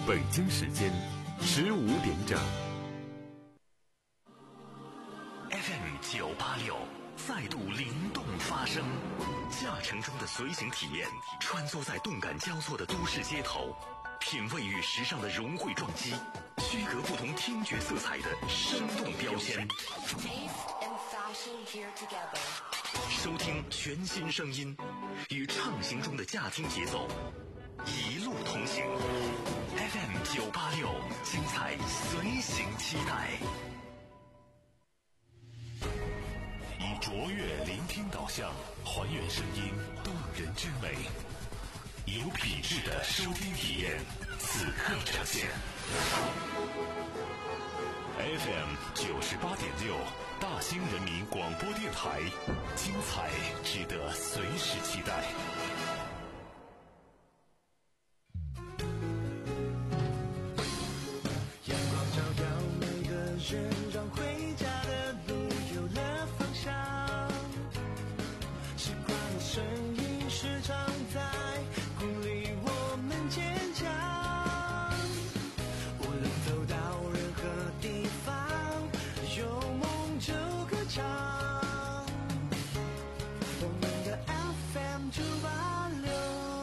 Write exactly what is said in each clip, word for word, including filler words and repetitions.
北京时间十五点整。 F M 九八六再度灵动发声，驾乘中的随行体验，穿梭在动感交错的都市街头，品味与时尚的融汇撞击，区隔不同听觉色彩的生动标签。收听全新声音，与畅行中的驾听节奏，一路同行。F M 九八六，精彩随行期待。以卓越聆听导向，还原声音动人之美，有品质的收听体验，此刻呈现。F M 九十八点六，大兴人民广播电台，精彩值得随时期待。 阳光照耀每个人，让回家的路有了方向。习惯的声音时常在鼓励我们坚强。无论走到任何地方，有梦就歌唱。我们的 F M 九八六。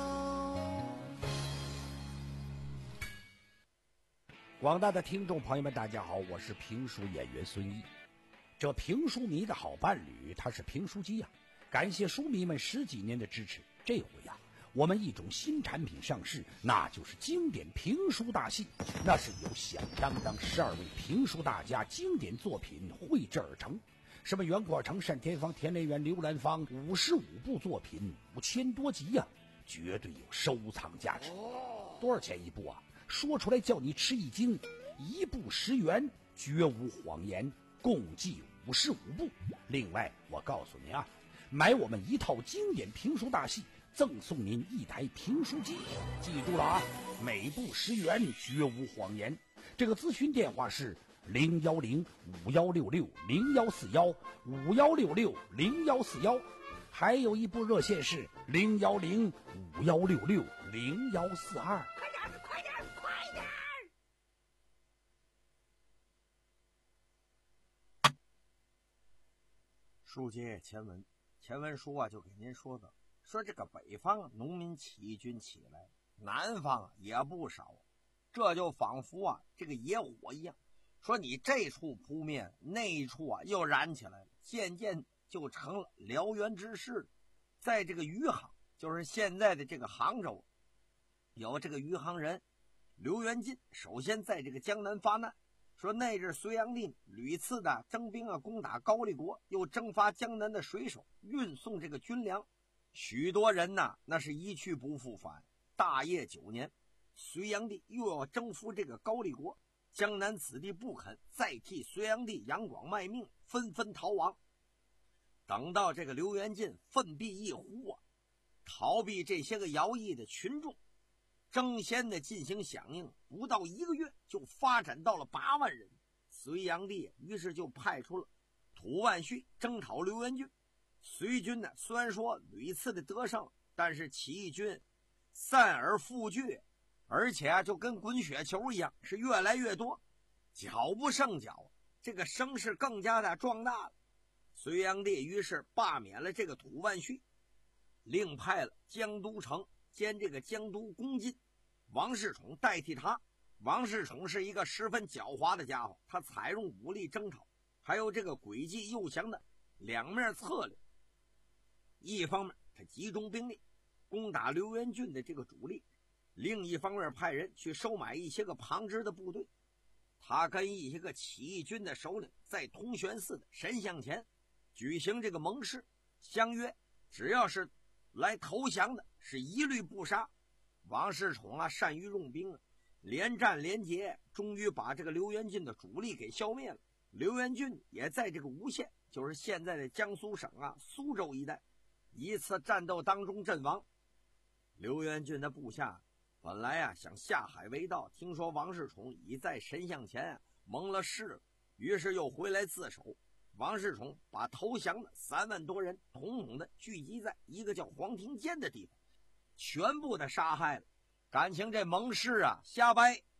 广大的听众朋友们，大家好，我是评书演员孙一。这评书迷的好伴侣，他是评书机呀、啊。感谢书迷们十几年的支持，这回呀、啊，我们一种新产品上市，那就是经典评书大戏。那是由响当当十二位评书大家经典作品绘制而成，什么袁阔成、单田芳、田连元、刘兰芳，五十五部作品，五千多集呀、啊，绝对有收藏价值。多少钱一部啊？说出来叫你吃一惊，一部十元，绝无谎言，共计五十五部。另外，我告诉您啊，买我们一套经典评书大戏，赠送您一台评书机。记住了啊，每部十元，绝无谎言。这个咨询电话是零幺零五幺六六零幺四幺五幺六六零幺四幺，还有一部热线是零幺零五幺六六零幺四二。 快点，快点，快点！ 书接前文，前文书啊就给您说的，说这个北方农民起义军起来，南方也不少，这就仿佛啊这个野火一样，说你这处扑灭，那一处啊又燃起来了，渐渐就成了燎原之势。在这个余杭，就是现在的这个杭州，有这个余杭人刘元进，首先在这个江南发难。说那日隋炀帝屡次的征兵啊，攻打高丽国，又征发江南的水手，运送这个军粮，许多人呐，那是一去不复返。大业九年，隋炀帝又要征服这个高丽国，江南子弟不肯再替隋炀帝杨广卖命，纷纷逃亡。等到这个刘元进奋臂一呼啊，逃避这些个徭役的群众，争先的进行响应，不到一个月就发展到了八万人。隋炀帝于是就派出了吐万绪征讨刘元军。隋军呢，虽然说屡次的得胜，但是起义军散而复聚，而且啊就跟滚雪球一样，是越来越多，脚不胜脚，这个声势更加的壮大了。隋炀帝于是罢免了这个吐万绪，另派了江都城兼这个江都公进王世充代替他。王世充是一个十分狡猾的家伙，他采用武力征讨，还有这个诡计诱降的两面策略。一方面他集中兵力攻打刘元俊的这个主力，另一方面派人去收买一些个旁支的部队。他跟一些个起义军的首领在通玄寺的神像前举行这个盟誓，相约只要是来投降的是一律不杀。王世充啊善于用兵啊，连战连捷，终于把这个刘元俊的主力给消灭了。刘元俊也在这个吴县，就是现在的江苏省啊苏州一带，一次战斗当中阵亡。刘元俊的部下本来啊想下海为盗，听说王世充已在神像前啊蒙了誓了，于是又回来自首。王世充把投降的三万多人统统的聚集在一个叫黄庭坚的地方，全部的杀害了。感情这盟誓啊瞎掰，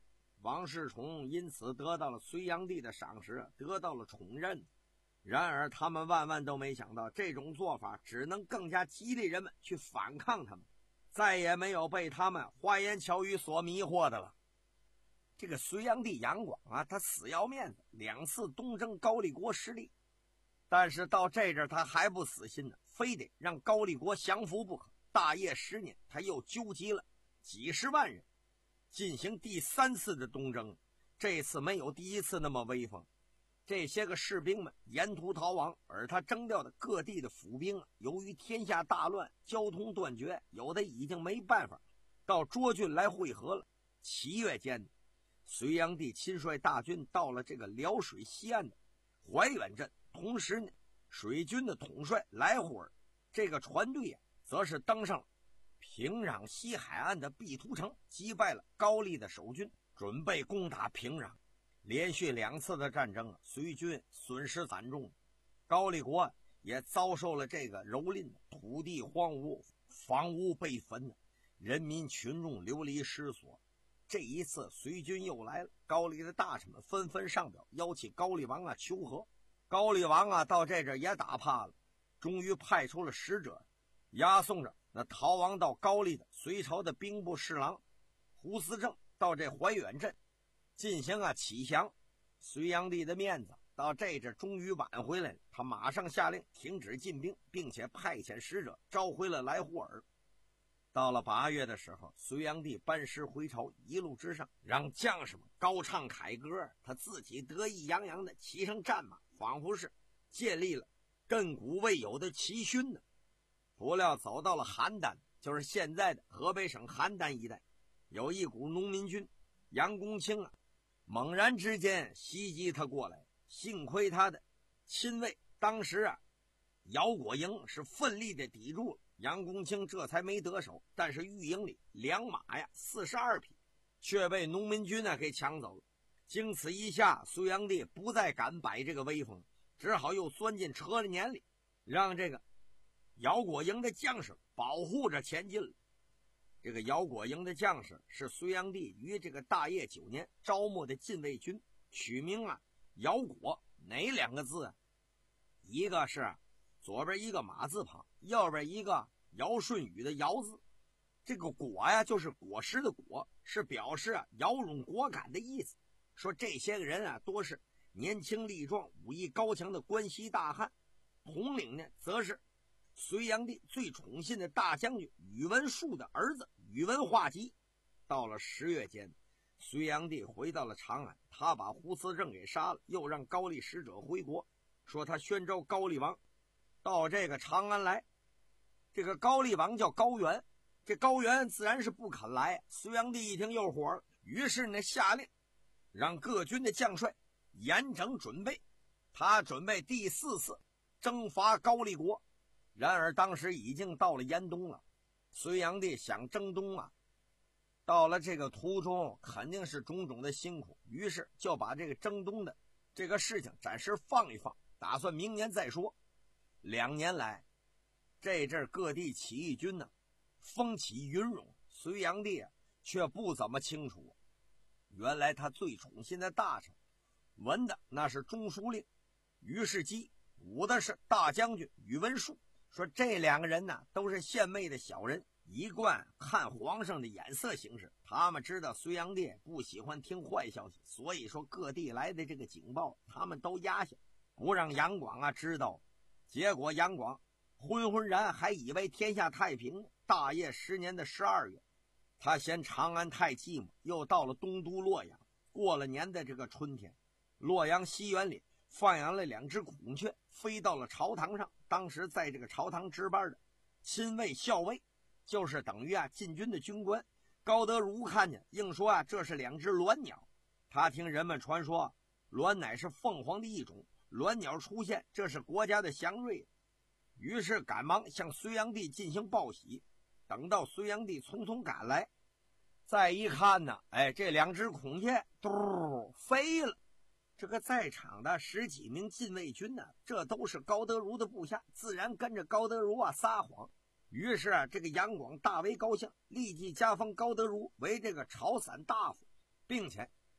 王世充因此得到了隋炀帝的赏识，得到了宠任。然而他们万万都没想到，这种做法只能更加激励人们去反抗他们，再也没有被他们花言巧语所迷惑的了。这个隋炀帝杨广啊，他死要面子，两次东征高丽国失利，但是到这阵他还不死心呢，非得让高丽国降服不可。大业十年，他又纠集了几十万人进行第三次的东征，这次没有第一次那么威风。这些个士兵们沿途逃亡，而他征调的各地的府兵啊，由于天下大乱，交通断绝，有的已经没办法到涿郡来会合了。七月间，隋炀帝亲率大军到了这个辽水西岸的怀远镇，同时呢，水军的统帅来虎尔这个船队啊，则是登上了平壤西海岸的赑图城，击败了高丽的守军，准备攻打平壤。连续两次的战争啊，隋军损失惨重，高丽国也遭受了这个蹂躏，土地荒芜，房屋被焚，人民群众流离失所。这一次隋军又来了，高丽的大臣们纷纷上表邀请高丽王啊求和。高丽王啊到这阵也打怕了，终于派出了使者押送着那逃亡到高丽的隋朝的兵部侍郎胡思正到这怀远镇进行啊启降。隋炀帝的面子到这阵终于挽回来了，他马上下令停止进兵，并且派遣使者召回了来虎尔。到了八月的时候，隋炀帝班师回朝，一路之上让将士们高唱凯歌，他自己得意洋洋的骑上战马，仿佛是建立了亘古未有的奇勋呢。不料走到了邯郸，就是现在的河北省邯郸一带，有一股农民军，杨公卿啊猛然之间袭击他过来，幸亏他的亲卫当时啊姚果营是奋力的抵住了，杨公卿这才没得手。但是御营里良马呀四十二匹却被农民军呢给抢走了。经此一下，隋炀帝不再敢摆这个威风，只好又钻进车辇里，让这个姚果营的将士保护着前进了。这个姚果营的将士是隋炀帝于这个大业九年招募的禁卫军，取名啊姚果，哪两个字啊？一个是左边一个马字旁，右边一个尧舜禹的尧字。这个果呀就是果实的果，是表示啊摇橹果敢的意思。说这些个人啊多是年轻力壮、武艺高强的关西大汉，统领呢则是隋炀帝最宠信的大将军宇文述的儿子宇文化及。到了十月间，隋炀帝回到了长安，他把胡思正给杀了，又让高丽使者回国，说他宣召高丽王到这个长安来。这个高丽王叫高原，这高原自然是不肯来。隋炀帝一听又火了，于是呢下令让各军的将帅严整准备，他准备第四次征伐高丽国。然而当时已经到了严冬了，隋炀帝想征东啊，到了这个途中肯定是种种的辛苦，于是就把这个征东的这个事情暂时放一放，打算明年再说。两年来，这阵各地起义军呢风起云涌，隋炀帝啊却不怎么清楚。原来他最宠信的大臣，文的那是中书令于世基，武的是大将军宇文述。说这两个人呢都是献媚的小人，一贯看皇上的眼色行事。他们知道隋炀帝不喜欢听坏消息，所以说各地来的这个警报他们都压下，不让杨广啊知道。结果杨广昏昏然还以为天下太平呢。大业十年的十二月，他嫌长安太寂寞，又到了东都洛阳。过了年的这个春天，洛阳西园里放养了两只孔雀，飞到了朝堂上。当时在这个朝堂值班的亲卫校尉，就是等于啊禁军的军官高德儒看见，硬说啊这是两只鸾鸟。他听人们传说鸾乃是凤凰的一种，鸾鸟出现，这是国家的祥瑞，于是赶忙向隋炀帝进行报喜。等到隋炀帝匆匆赶来，再一看呢，哎，这两只孔雀嘟飞了。这个在场的十几名禁卫军呢，这都是高德儒的部下，自然跟着高德儒啊撒谎。于是啊，这个杨广大为高兴，立即加封高德儒为这个朝散大夫，并且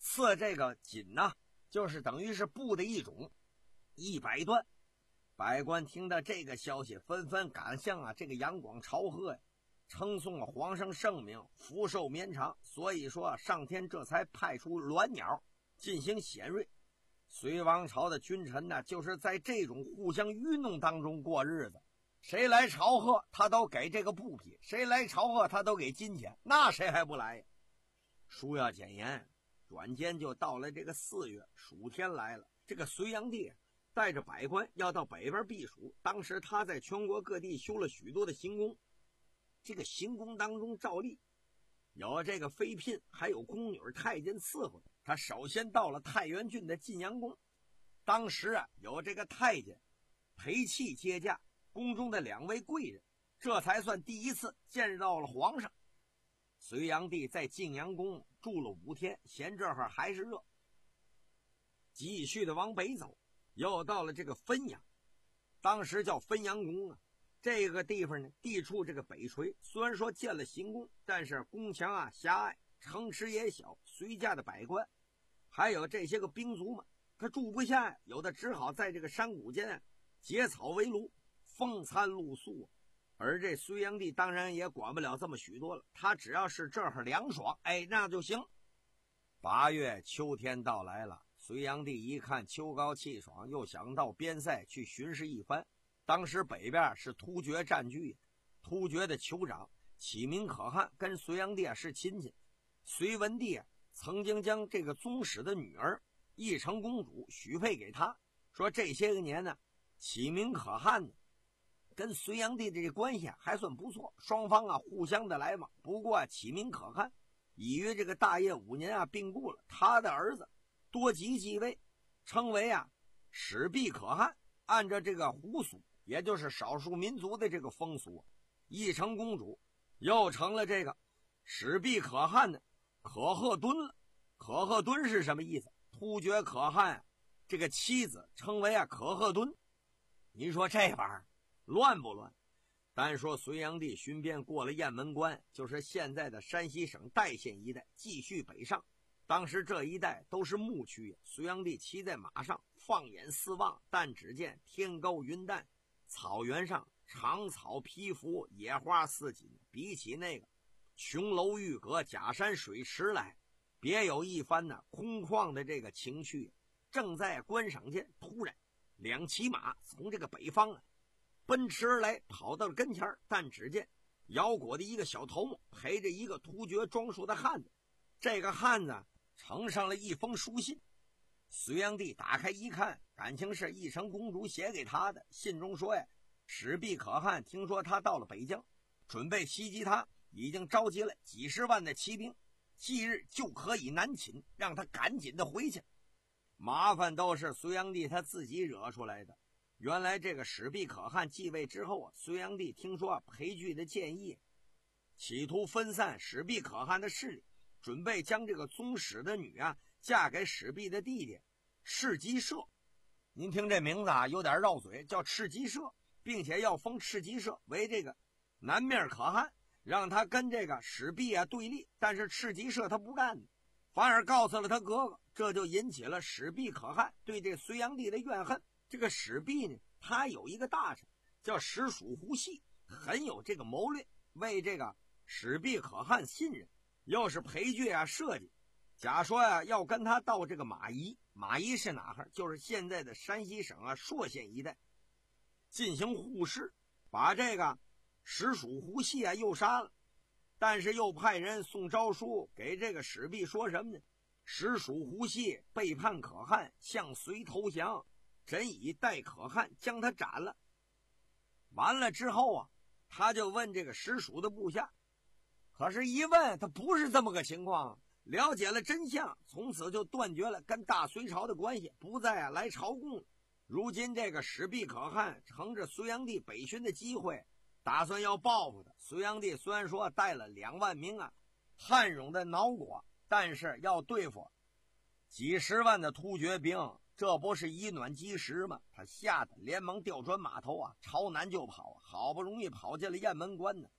刺这个锦呐、啊，就是等于是布的一种，一百段。百官听到这个消息，纷纷赶向啊这个杨广朝贺呀，称颂了皇上圣明，福寿绵长。所以说上天这才派出鸾鸟进行显锐。隋王朝的君臣呢，就是在这种互相愚弄当中过日子。谁来朝贺，他都给这个布匹；谁来朝贺，他都给金钱。那谁还不来呀？书要简言，转间就到了这个四月，暑天来了。这个隋炀帝带着百官要到北边避暑。当时他在全国各地修了许多的行宫，这个行宫当中照例有这个妃嫔，还有宫女太监伺候。他首先到了太原郡的晋阳宫，当时啊有这个太监裴器接驾，宫中的两位贵人，这才算第一次见到了皇上。隋炀帝在晋阳宫住了五天，嫌这会儿还是热，继续的往北走，又到了这个汾阳，当时叫汾阳宫啊。这个地方呢，地处这个北陲，虽然说建了行宫，但是宫墙啊狭隘，城池也小，隋家的百官还有这些个兵卒们，他住不下，有的只好在这个山谷间结草为炉，风餐露宿。而这隋炀帝当然也管不了这么许多了，他只要是这儿凉爽，哎，那就行。八月秋天到来了，隋炀帝一看秋高气爽，又想到边塞去巡视一番。当时北边是突厥占据，突厥的酋长启明可汗跟隋炀帝是亲戚。隋文帝啊曾经将这个宗室的女儿义成公主许配给他，说这些个年呢，启明可汗呢跟隋炀帝的这关系啊还算不错，双方啊互相的来往。不过啊，启明可汗已于这个大业五年啊病故了，他的儿子多吉继位，称为啊始毕可汗。按照这个胡俗，也就是少数民族的这个风俗，义成公主又成了这个始毕可汗的可贺敦了。可贺敦是什么意思？突厥可汗、啊、这个妻子称为啊可贺敦。你说这玩意儿乱不乱？单说隋炀帝巡边过了雁门关，就是现在的山西省代县一带，继续北上。当时这一带都是牧区，隋炀帝骑在马上，放眼四望，但只见天高云淡，草原上长草披拂，野花似锦，比起那个琼楼玉阁、假山水池来，别有一番呢空旷的这个情趣。正在观赏间，突然两骑马从这个北方啊奔驰而来，跑到了跟前，但只见腰裹的一个小头目陪着一个突厥装束的汉子。这个汉子呈上了一封书信，隋炀帝打开一看，感情是义成公主写给他的。信中说呀，始毕可汗听说他到了北疆，准备袭击他，已经召集了几十万的骑兵，即日就可以南侵，让他赶紧的回去。麻烦都是隋炀帝他自己惹出来的。原来这个始毕可汗继位之后啊，隋炀帝听说啊裴矩的建议，企图分散始毕可汗的势力，准备将这个宗室的女啊嫁给始毕的弟弟赤吉社。您听这名字啊有点绕嘴，叫赤吉社，并且要封赤吉社为这个南面可汗，让他跟这个始毕啊对立。但是赤吉社他不干，反而告诉了他哥哥，这就引起了始毕可汗对这隋炀帝的怨恨。这个始毕呢，他有一个大臣叫史属胡系，很有这个谋略，为这个始毕可汗信任，又是裴矩啊设计，假说呀、啊、要跟他到这个马邑，马邑是哪儿？就是现在的山西省啊朔县一带，进行互市，把这个史属胡系啊又杀了。但是又派人送诏书给这个始毕，说什么呢？史属胡系背叛可汗，向隋投降，朕以代可汗将他斩了。完了之后啊，他就问这个史属的部下，可是一问他不是这么个情况。了解了真相，从此就断绝了跟大隋朝的关系，不再啊来朝贡了。如今这个始毕可汗乘着隋炀帝北巡的机会，打算要报复他。隋炀帝虽然说带了两万名啊汉戎的脑果，但是要对付几十万的突厥兵，这不是以卵击石吗？他吓得连忙调转马头啊，朝南就跑，好不容易跑进了雁门关呢。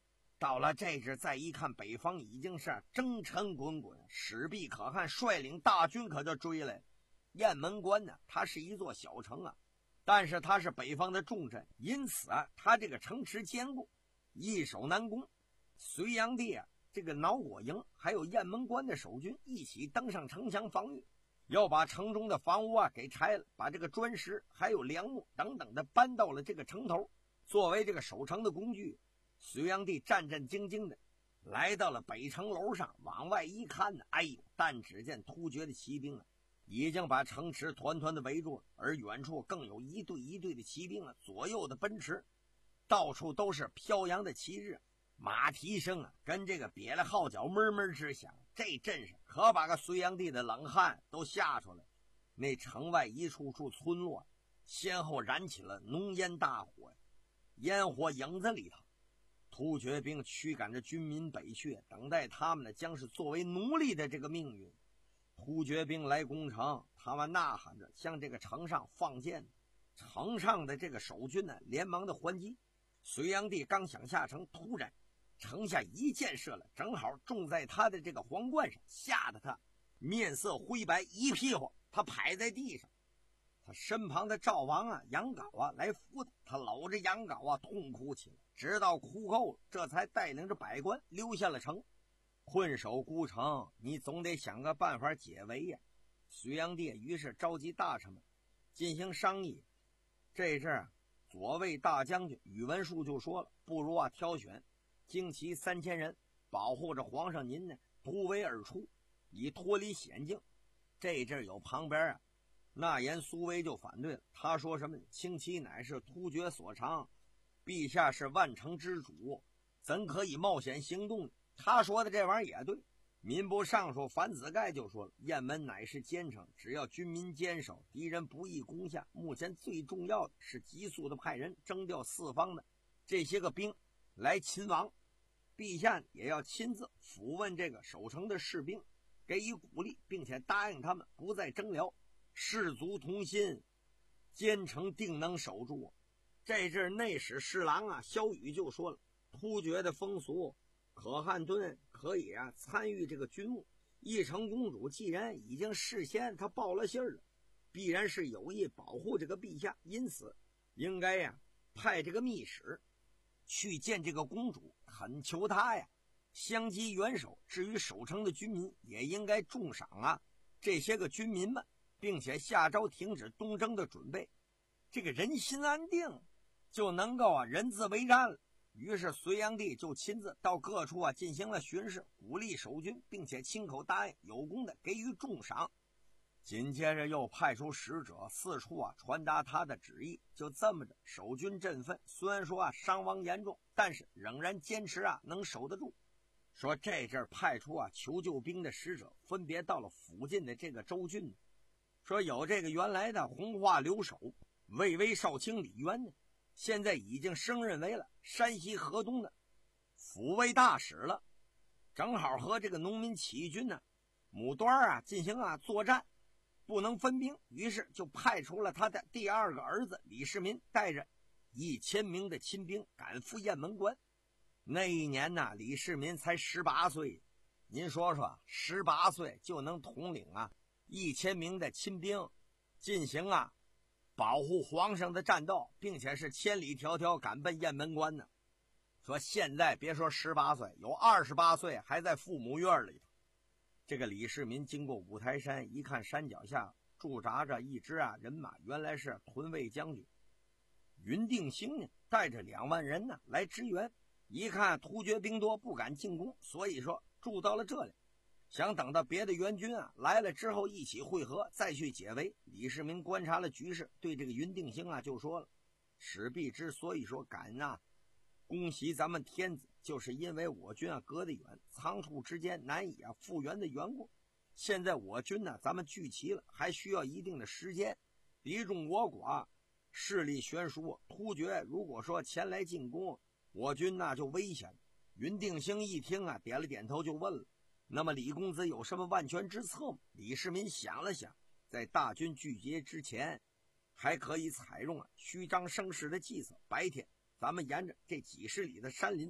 到了这阵再一看，北方已经是征尘滚滚，史弼可汗率领大军可就追来了。雁门关呢，它是一座小城啊，但是它是北方的重镇，因此啊，它这个城池坚固，易守难攻。隋炀帝啊，这个挠果营还有雁门关的守军一起登上城墙防御，要把城中的房屋啊给拆了，把这个砖石还有梁木等等的搬到了这个城头，作为这个守城的工具。隋炀帝战战兢兢的来到了北城楼上，往外一看呢，哎呦，但只见突厥的骑兵啊已经把城池团团的围住了，而远处更有一队一队的骑兵啊左右的奔驰，到处都是飘扬的旗帜，马蹄声啊跟这个瘪了号角闷闷直响，这阵势可把个隋炀帝的冷汗都吓出来。那城外一处处村落先后燃起了浓烟大火，烟火影子里头，突厥兵驱赶着军民北去，等待他们呢将是作为奴隶的这个命运。突厥兵来攻城，他们呐喊着向这个城上放箭，城上的这个守军呢连忙的还击。隋炀帝刚想下城，突然城下一箭射了，正好中在他的这个皇冠上，吓得他面色灰白，一屁股他拍在地上。他身旁的赵王啊、杨镐啊来扶他，他搂着杨镐啊痛哭起来，直到哭够了，这才带领着百官留下了城。困守孤城，你总得想个办法解围呀。隋炀帝于是召集大臣们进行商议。这阵啊，左卫大将军宇文述就说了，不如啊挑选精骑三千人，保护着皇上您呢突围而出，以脱离险境。这阵有旁边啊纳言苏威就反对了，他说什么轻骑乃是突厥所长，陛下是万城之主，怎可以冒险行动呢？他说的这玩意儿也对。民部尚书樊子盖就说了，雁门乃是坚城，只要军民坚守，敌人不易攻下。目前最重要的是急速的派人征调四方的这些个兵来勤王，陛下也要亲自抚问这个守城的士兵，给予鼓励，并且答应他们不再征辽，士卒同心，坚城定能守住。这阵内史侍郎啊萧雨就说了，突厥的风俗，可汗敦可以啊参与这个军务，义成公主既然已经事先他报了信儿了，必然是有意保护这个陛下，因此应该呀派这个密使去见这个公主，恳求他呀相机援手。至于守城的军民，也应该重赏啊这些个军民们，并且下诏停止东征的准备，这个人心安定，就能够啊人自为战了。于是隋炀帝就亲自到各处啊进行了巡视，鼓励守军，并且亲口答应有功的给予重赏。紧接着又派出使者四处啊传达他的旨意。就这么着，守军振奋，虽然说啊伤亡严重，但是仍然坚持啊能守得住。说这阵派出啊求救兵的使者分别到了附近的这个州郡，说有这个原来的弘化留守魏威少卿李渊呢，现在已经升任为了山西河东的抚慰大使了，正好和这个农民起义军呢母端啊进行啊作战，不能分兵，于是就派出了他的第二个儿子李世民，带着一千名的亲兵赶赴雁门关。那一年呢，李世民才十八岁，您说说，十八岁就能统领啊一千名的亲兵，进行啊保护皇上的战斗，并且是千里迢迢赶奔雁门关呢。说现在别说十八岁，有二十八岁还在父母院里头。这个李世民经过五台山，一看山脚下驻扎着一支啊人马，原来是屯卫将军云定兴呢，带着两万人呢来支援。一看突厥兵多，不敢进攻，所以说驻到了这里，想等到别的援军啊来了之后一起会合，再去解围。李世民观察了局势，对这个云定兴啊就说了，史弼之所以说敢啊攻袭咱们天子，就是因为我军啊隔得远，仓促之间难以啊复原的缘故。现在我军呢咱们聚齐了，还需要一定的时间，敌众我寡，势力悬殊，突厥如果说前来进攻，我军那就危险。云定兴一听啊点了点头，就问了，那么李公子有什么万全之策吗？李世民想了想，在大军聚集之前还可以采用啊虚张声势的计策。白天咱们沿着这几十里的山林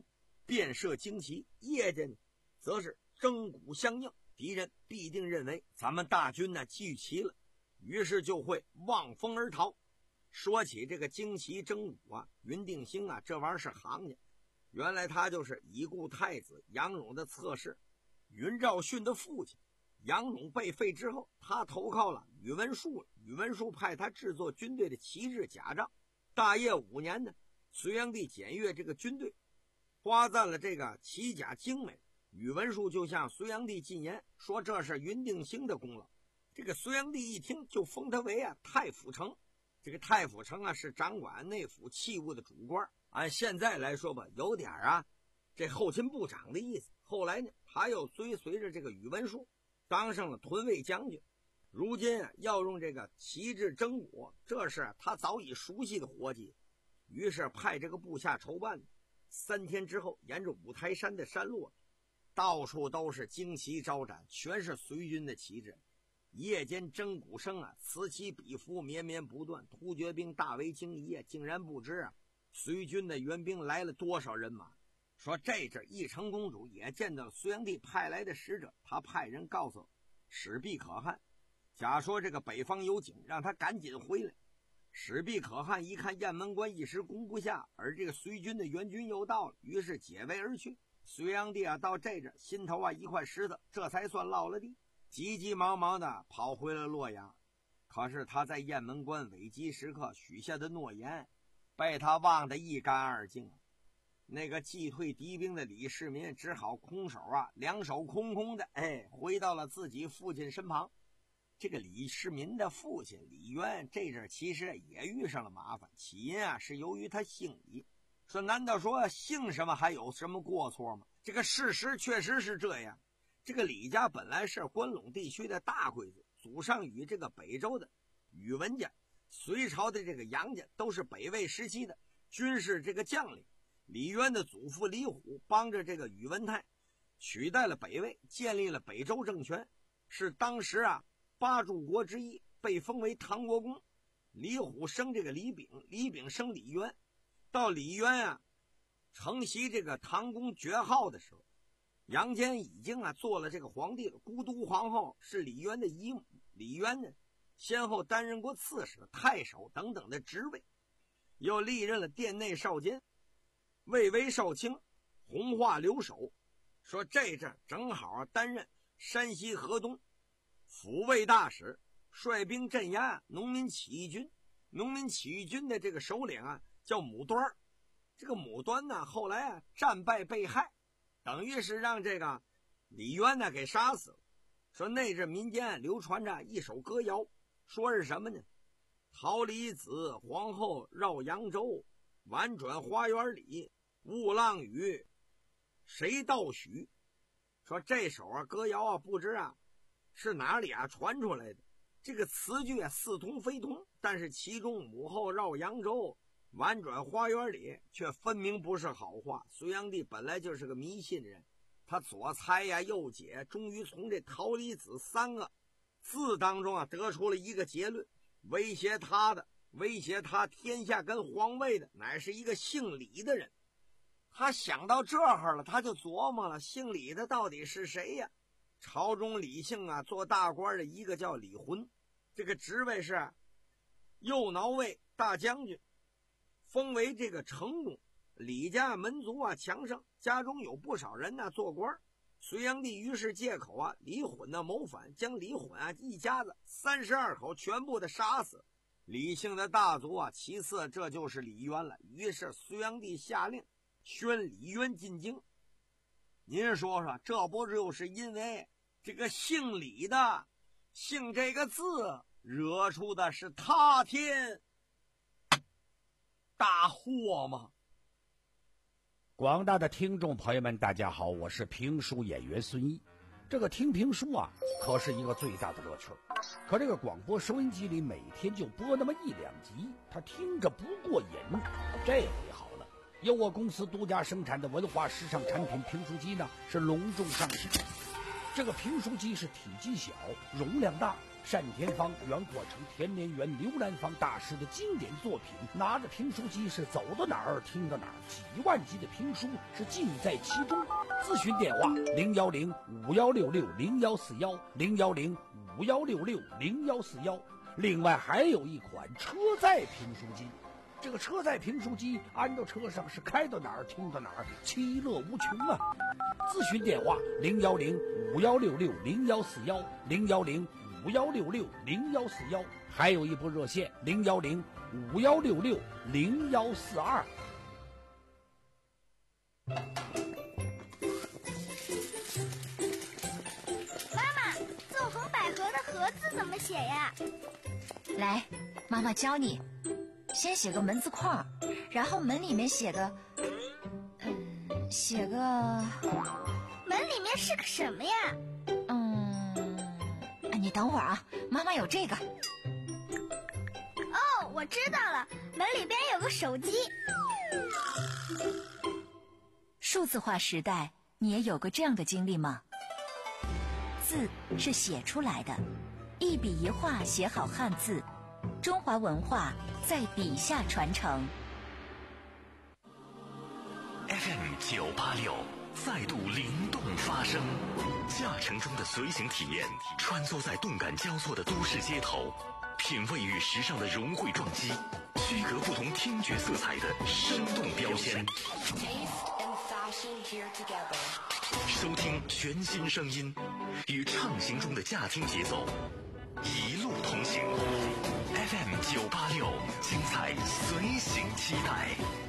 便设旌旗，夜间则是征鼓相应，敌人必定认为咱们大军呢聚齐了，于是就会望风而逃。说起这个旌旗征鼓啊，云定兴啊，这玩意儿是行家。原来他就是已故太子杨勇的侧室，云兆训的父亲。杨勇被废之后，他投靠了宇文述，宇文述派他制作军队的旗帜甲仗。大业五年呢，隋炀帝检阅这个军队，夸赞了这个旗甲精美。宇文述就向隋炀帝进言，说这是云定兴的功劳。这个隋炀帝一听，就封他为啊太府丞。这个太府丞啊，是掌管内府器物的主官，按现在来说吧，有点啊这后勤部长的意思。后来呢，他又追随着这个宇文述当上了屯卫将军。如今啊，要用这个旗帜征鼓，这是他早已熟悉的活计。于是派这个部下筹办。三天之后，沿着五台山的山路，到处都是旌旗招展，全是隋军的旗帜。夜间征鼓声啊，此起彼伏，绵绵不断。突厥兵大为惊疑，竟然不知啊，隋军的援兵来了多少人马。说这阵义成公主也见到了隋炀帝派来的使者，他派人告诉史毕可汗，假说这个北方有警，让他赶紧回来。史毕可汗一看雁门关一时攻不下，而这个隋军的援军又到了，于是解围而去。隋炀帝啊，到这阵心头啊一块石头，这才算落了地，急急忙忙的跑回了洛阳。可是他在雁门关危急时刻许下的诺言，被他忘得一干二净。那个击退敌兵的李世民只好空手啊，两手空空的，哎，回到了自己父亲身旁。这个李世民的父亲李渊这阵其实也遇上了麻烦，起因啊是由于他姓李。说难道说姓什么还有什么过错吗？这个事实确实是这样。这个李家本来是关陇地区的大贵族，祖上与这个北周的宇文家、隋朝的这个杨家都是北魏时期的军事这个将领。李渊的祖父李虎帮着这个宇文泰取代了北魏，建立了北周政权，是当时啊八柱国之一，被封为唐国公。李虎生这个李炳，李炳生李渊。到李渊啊承袭这个唐公爵号的时候，杨坚已经啊做了这个皇帝了，孤独皇后是李渊的姨母。李渊呢先后担任过刺史、太守等等的职位，又历任了殿内少监、卫威少卿、弘化留守。说这阵正好担任山西河东抚慰大使，率兵镇压农民起义军。农民起义军的这个首领啊叫母端，这个母端呢后来啊战败被害，等于是让这个李渊呢给杀死了。说那阵民间流传着一首歌谣，说是什么呢？桃李子，皇后绕扬州，婉转花园里，雾浪雨，谁道许？说这首啊歌谣啊，不知啊是哪里啊传出来的。这个词句啊似同非同，但是其中母后绕扬州，婉转花园里却分明不是好话。隋炀帝本来就是个迷信人，他左猜呀右解，终于从这桃李子三个字当中啊得出了一个结论：威胁他的威胁他天下跟皇位的乃是一个姓李的人。他想到这儿了，他就琢磨了，姓李的到底是谁呀？朝中李姓啊做大官的一个叫李浑，这个职位是右挠卫大将军，封为这个城公。李家门族啊强盛，家中有不少人呢、啊、做官。隋炀帝于是借口啊李混的谋反，将李混啊一家子三十二口全部的杀死。李姓的大族啊其次这就是李渊了。于是隋炀帝下令宣李渊进京。您说说，这不就是因为这个姓李的姓这个字惹出的是塌天大祸吗？ 广大的听众朋友们大家好，我是评书演员孙一。这个听评书啊可是一个最大的乐趣，可这个广播收音机里每天就播那么一两集，他听着不过瘾。这回好了，由我公司独家生产的文化时尚产品评书机呢是隆重上市。 这个评书机是体积小，容量大。单田芳、袁阔成、田连元、刘兰芳大师的经典作品，拿着评书机是走到哪儿听到哪儿，几万集的评书是尽在其中。咨询电话零幺零五幺六六零幺四幺零幺零五幺六六零幺四幺。另外还有一款车载评书机，这个车载评书机安到车上是开到哪儿听到哪儿，其乐无穷啊！咨询电话零幺零五幺六六零幺四幺零幺零五幺六六零幺四幺，还有一部热线零幺零五幺六六零幺四二。 妈妈，纵横捭阖的阖字怎么写呀？ 来，妈妈教你。先写个门字框，然后门里面写个，嗯，写个。 门里面是个什么呀？ 嗯，你等会儿啊，妈妈有这个。 哦，我知道了，门里边有个手机。 数字化时代，你也有过这样的经历吗？字是写出来的，一笔一画写好汉字，中华文化在笔下传承。 F M 九八六再度灵动发声，驾乘中的随行体验，穿梭在动感交错的都市街头，品味与时尚的融汇撞击，区隔不同听觉色彩的生动标签。收听全新声音，与畅行中的驾听节奏，一路同行。F M 九八六，精彩随行期待。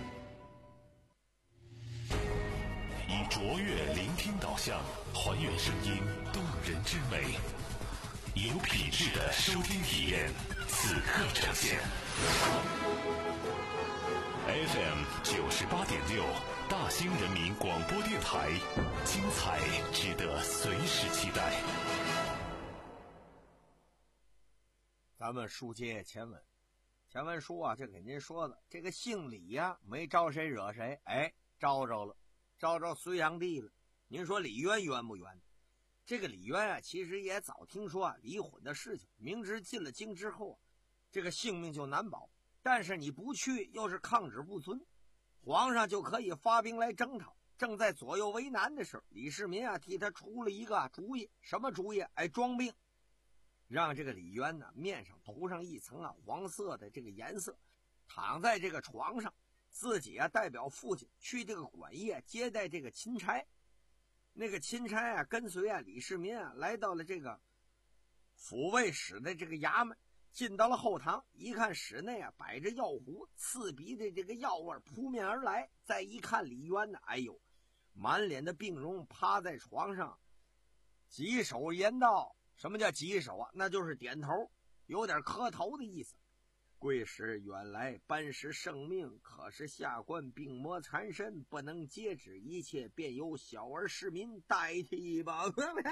以卓越聆听导向，还原声音动人之美，有品质的收听体验，此刻呈现。F M 九十八点六，大兴人民广播电台，精彩值得随时期待。 咱们书接前文，前文书啊，就给您说了，这个姓李呀、啊，没招谁惹谁，哎，招着了。招着隋炀帝了，您说李渊冤不冤？这个李渊啊，其实也早听说啊离婚的事情，明知进了京之后啊，这个性命就难保。但是你不去，又是抗旨不遵，皇上就可以发兵来征讨。正在左右为难的时候，李世民啊替他出了一个主意，什么主意？哎，装病，让这个李渊呢面上涂上一层啊黄色的这个颜色，躺在这个床上。自己啊，代表父亲去这个馆驿啊接待这个钦差。那个钦差啊，跟随啊李世民啊来到了这个抚慰使的这个衙门，进到了后堂，一看室内啊摆着药壶，刺鼻的这个药味扑面而来。再一看李渊呢，哎呦，满脸的病容，趴在床上，几手言道：“什么叫几手啊？那就是点头，有点磕头的意思。”贵使远来班师圣命，可是下官病魔缠身，不能接旨，一切便由小儿市民代替吧。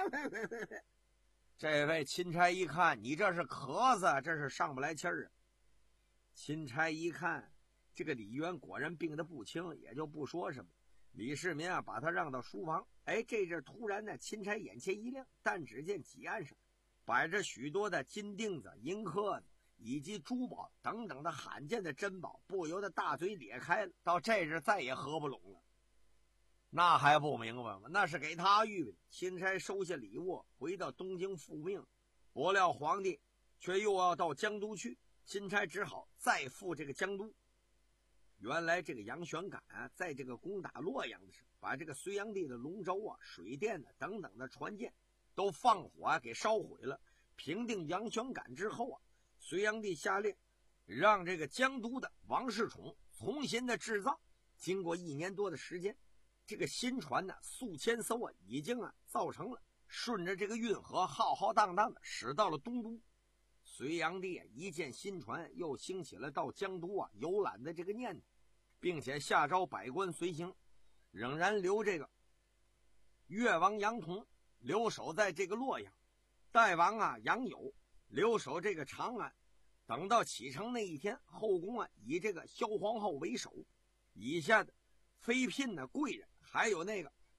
这位钦差一看，你这是咳嗽，这是上不来气儿啊。钦差一看，这个李渊果然病得不轻，也就不说什么。李世民啊，把他让到书房。哎，这阵突然呢，钦差眼前一亮，但只见几案上摆着许多的金锭子、银颗子。以及珠宝等等的罕见的珍宝，不由得大嘴咧开了。到这日再也合不拢了。那还不明白吗？那是给他预备的。钦差收下礼物，回到东京复命。不料皇帝却又要到江都去，钦差只好再赴这个江都。原来这个杨玄感啊，在这个攻打洛阳的时候，把这个隋炀帝的龙舟啊、水电的等等的船舰都放火啊给烧毁了。平定杨玄感之后啊，隋炀帝下令让这个江都的王世充重新的制造。经过一年多的时间，这个新船呢数千艘啊已经啊造成了，顺着这个运河浩浩荡荡的驶到了东都。隋炀帝啊一见新船，又兴起了到江都啊游览的这个念头，并且下诏百官随行，仍然留这个越王杨同留守在这个洛阳，代王啊杨友留守这个长安。等到启程那一天，后宫啊以这个萧皇后为首，以下的妃嫔的贵人，还有那个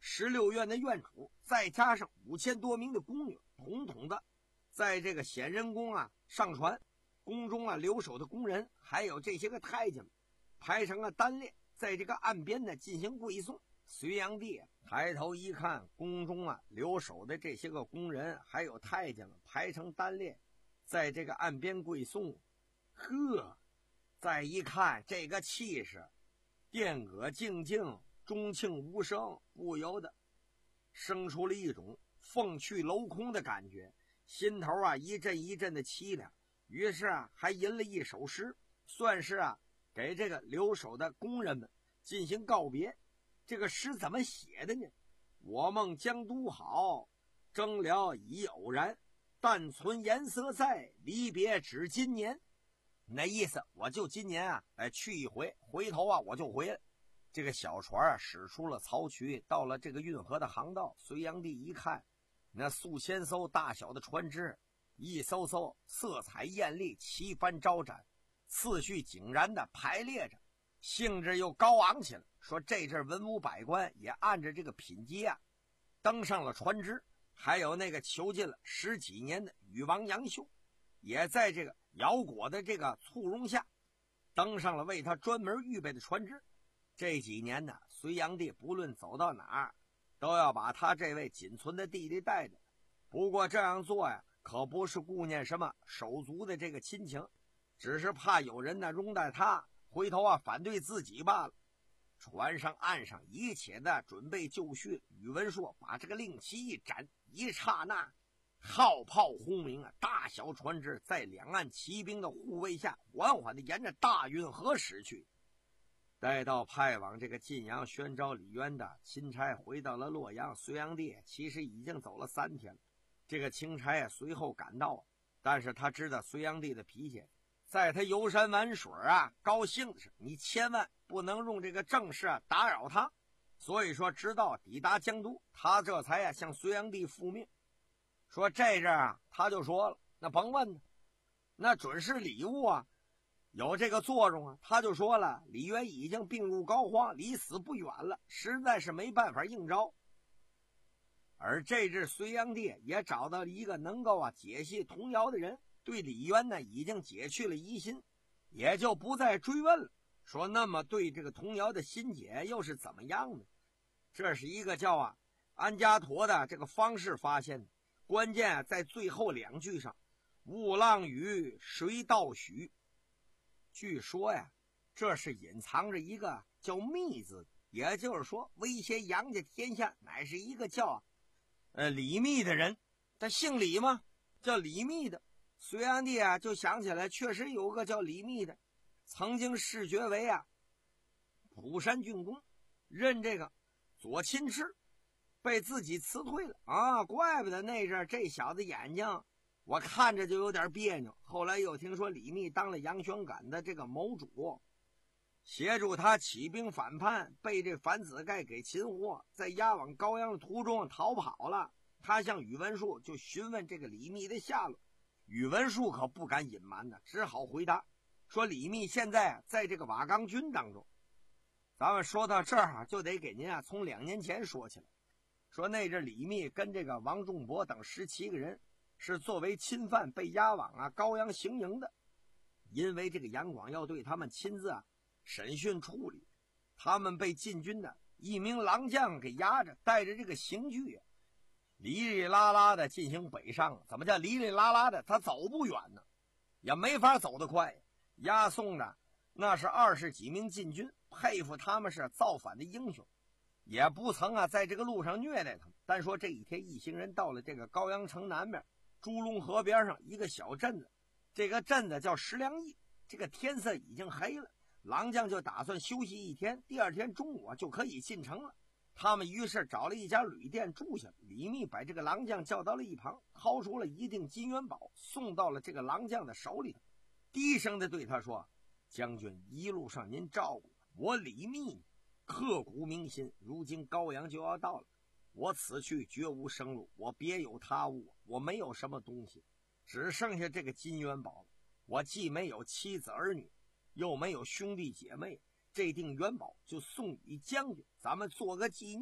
十六院的院主，再加上五千多名的宫女，统统的在这个显仁宫啊上船。宫中啊留守的宫人，还有这些个太监们，排成了单列，在这个岸边呢进行跪送。隋炀帝抬头一看，宫中啊留守的这些个宫人还有太监们排成单列，在这个岸边跪送。呵，再一看这个气势，殿阁静静，钟磬无声，不由得生出了一种凤去楼空的感觉，心头啊一阵一阵的凄凉。于是啊，还吟了一首诗，算是啊给这个留守的工人们进行告别。这个诗怎么写的呢？我梦江都好，征辽已偶然，但存颜色在，离别只今年。那意思，我就今年啊，哎去一回，回头啊我就回来。这个小船啊驶出了曹渠，到了这个运河的航道。隋炀帝一看，那数千艘大小的船只，一艘艘色彩艳丽，旗帆招展，次序井然的排列着，兴致又高昂起来。说这阵文武百官也按着这个品级啊登上了船只，还有那个囚禁了十几年的禹王杨秀，也在这个姚果的这个簇拥下登上了为他专门预备的船只。这几年呢，隋炀帝不论走到哪儿，都要把他这位仅存的弟弟带着。不过这样做呀，可不是顾念什么手足的这个亲情，只是怕有人呢拥戴他，回头啊反对自己罢了。船上岸上一切的准备就绪，宇文硕把这个令旗一展，一刹那号炮轰鸣啊，大小船只在两岸骑兵的护卫下缓缓地沿着大运河驶去。待到派往这个晋阳宣召李渊的钦差回到了洛阳，隋炀帝其实已经走了三天了。这个钦差随后赶到，但是他知道隋炀帝的脾气，在他游山玩水啊高兴的是，你千万不能用这个正事啊打扰他。所以说直到抵达江都，他这才啊向隋炀帝复命，说这阵啊他就说了，那甭问呢，那准是礼物啊有这个作用啊。他就说了，李渊已经病入膏肓，离死不远了，实在是没办法应招。而这阵隋炀帝也找到了一个能够啊解析童谣的人，对李渊呢已经解去了疑心，也就不再追问了。说那么对这个童谣的心解又是怎么样呢？这是一个叫啊安家陀的这个方式发现的，关键在最后两句上，雾浪雨谁道许。据说呀，这是隐藏着一个叫密字，也就是说威胁杨家天下乃是一个叫啊呃李密的人。他姓李吗？叫李密的。隋炀帝啊就想起来，确实有个叫李密的，曾经世爵为啊蒲山郡公，任这个左亲师，被自己辞退了啊。怪不得那阵这小子眼睛我看着就有点别扭。后来又听说李密当了杨玄感的这个谋主，协助他起兵反叛，被这樊子盖给擒获，在押往高阳的途中逃跑了。他向宇文述就询问这个李密的下落，宇文述可不敢隐瞒呢，只好回答说李密现在在这个瓦岗军当中。咱们说到这儿啊，就得给您啊从两年前说起来。说那阵李密跟这个王仲伯等十七个人是作为钦犯被押往啊高阳行营的，因为这个杨广要对他们亲自啊审讯处理，他们被禁军的一名郎将给押着，带着这个刑具啊哩哩啦啦的进行北上。怎么叫哩哩啦啦的？他走不远呢，也没法走得快。押送的那是二十几名禁军，佩服他们是造反的英雄，也不曾啊在这个路上虐待他们。但说这一天一行人到了这个高阳城南面朱龙河边上一个小镇子，这个镇子叫石梁驿。这个天色已经黑了，郎将就打算休息一天，第二天中午啊就可以进城了。他们于是找了一家旅店住下，李密把这个郎将叫到了一旁，掏出了一锭金元宝送到了这个郎将的手里头，低声的对他说，将军一路上您照顾我李密刻骨铭心，如今高阳就要到了，我此去绝无生路，我别有他物，我没有什么东西，只剩下这个金元宝了。我既没有妻子儿女，又没有兄弟姐妹，这锭元宝就送与将军，咱们做个纪念。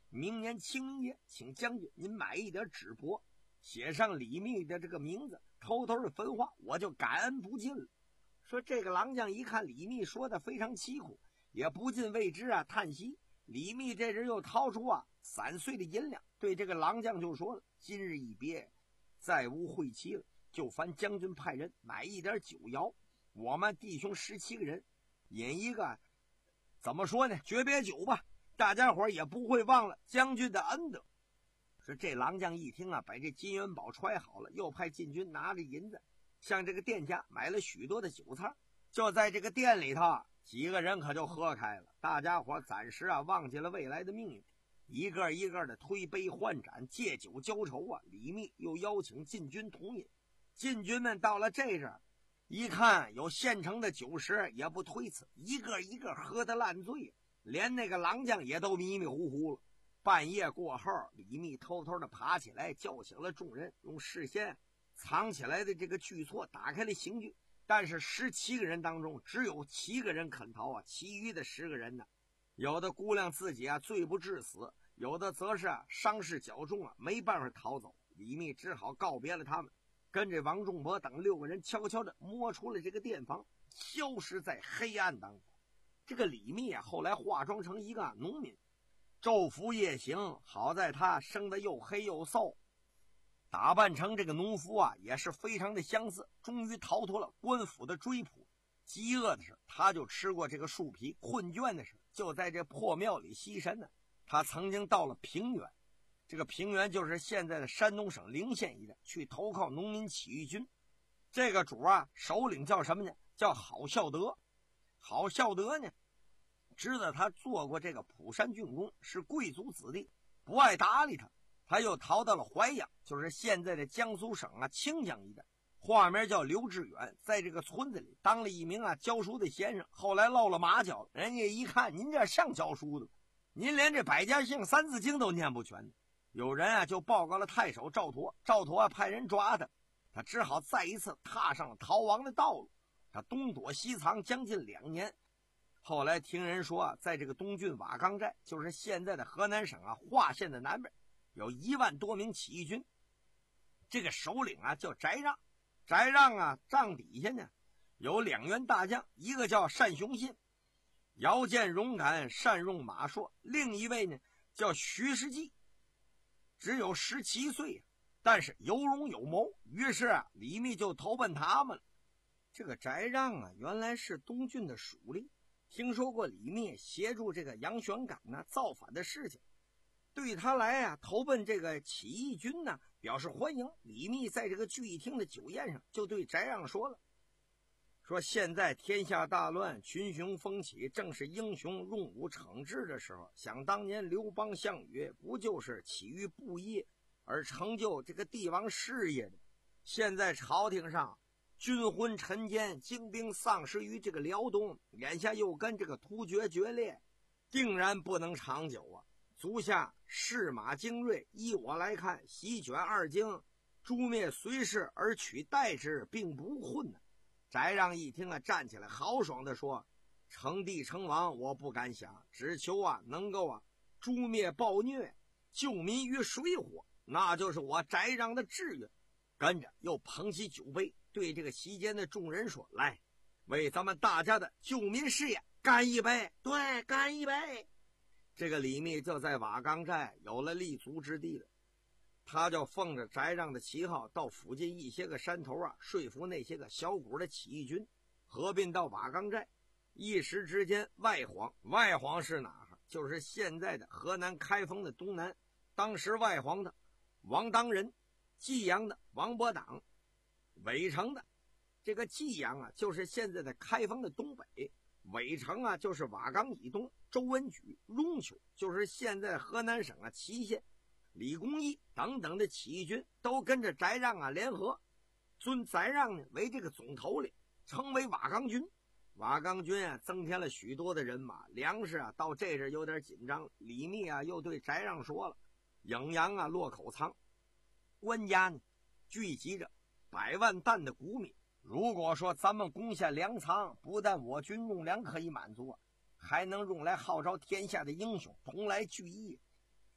明年清明节，请将军您买一点纸帛，写上李密的这个名字，偷偷的焚化，我就感恩不尽了。说这个郎将一看李密说的非常凄苦，也不禁为之啊叹息。李密这人又掏出啊散碎的银两，对这个郎将就说了：今日一别，再无会期了，就烦将军派人买一点酒肴，我们弟兄十七个人饮一个，怎么说呢，诀别酒吧，大家伙也不会忘了将军的恩德。说这郎将一听啊，把这金元宝揣好了，又派禁军拿着银子向这个店家买了许多的酒菜。就在这个店里头，几个人可就喝开了，大家伙暂时啊忘记了未来的命运，一个一个的推杯换盏，借酒浇愁啊。李密又邀请禁军同饮，禁军们到了这阵一看有现成的酒食，也不推辞，一个一个喝得烂醉，连那个郎将也都迷迷糊糊了。半夜过后，李密偷偷的爬起来，叫醒了众人，用事先藏起来的这个巨错打开了刑具。但是十七个人当中只有七个人肯逃啊，其余的十个人呢，有的估量自己啊罪不至死，有的则是啊伤势较重啊，没办法逃走。李密只好告别了他们，跟着王仲伯等六个人悄悄地摸出了这个店房，消失在黑暗当中。这个李密啊后来化妆成一个农民，昼伏夜行，好在他生得又黑又瘦，打扮成这个农夫啊也是非常的相似，终于逃脱了官府的追捕。饥饿的时候他就吃过这个树皮，困倦的时候就在这破庙里栖身呢。他曾经到了平原，这个平原就是现在的山东省陵县一带，去投靠农民起义军。这个主啊首领叫什么呢？叫郝孝德。郝孝德呢知道他做过这个蒲山郡公，是贵族子弟，不爱搭理他，他又逃到了淮阳，就是现在的江苏省啊清江一带，化名叫刘志远，在这个村子里当了一名啊教书的先生，后来露了马脚，人家一看您这像教书的，您连这百家姓三字经都念不全。有人啊就报告了太守赵佗，赵佗啊派人抓他，他只好再一次踏上了逃亡的道路。他东躲西藏将近两年，后来听人说啊，在这个东郡瓦岗寨，就是现在的河南省啊华县的南边，有一万多名起义军。这个首领啊叫翟让，翟让啊帐底下呢有两员大将，一个叫单雄信，遥见勇敢，善用马槊；另一位呢叫徐世绩，只有十七岁啊，但是有勇有谋。于是啊李密就投奔他们了。这个翟让啊原来是东郡的属吏，听说过李密协助这个杨玄感呢造反的事情，对他来啊投奔这个起义军呢表示欢迎。李密在这个聚义厅的酒宴上就对翟让说了，说现在天下大乱，群雄风起，正是英雄用武惩治的时候。想当年刘邦项羽不就是起于布衣而成就这个帝王事业的？现在朝廷上军昏沉奸，精兵丧失于这个辽东，眼下又跟这个突厥决裂，定然不能长久啊！足下士马精锐，依我来看，席卷二京，诛灭隋氏而取代之，并不困难。翟让一听啊，站起来豪爽地说：成帝成王我不敢想，只求啊能够啊诛灭暴虐，救民于水火，那就是我翟让的志愿。跟着又捧起酒杯，对这个席间的众人说：来，为咱们大家的救民事业干一杯！对，干一杯！这个李密就在瓦岗寨有了立足之地了。他就奉着翟让的旗号，到附近一些个山头啊，说服那些个小股的起义军合并到瓦岗寨。一时之间，外晃，外晃是哪儿？就是现在的河南开封的东南。当时外晃的王当仁，济阳的王伯党，尾城的这个济阳啊，就是现在的开封的东北；尾城啊，就是瓦岗以东，周文举、雍丘，就是现在河南省啊祁县。李公义等等的起义军都跟着翟让啊联合，尊翟让呢为这个总头领，称为瓦岗军。瓦岗军啊增添了许多的人马，粮食啊到这阵有点紧张。李密啊又对翟让说了，颍阳啊洛口仓官家呢聚集着百万担的谷米，如果说咱们攻下粮仓，不但我军用粮可以满足啊，还能用来号召天下的英雄同来聚义。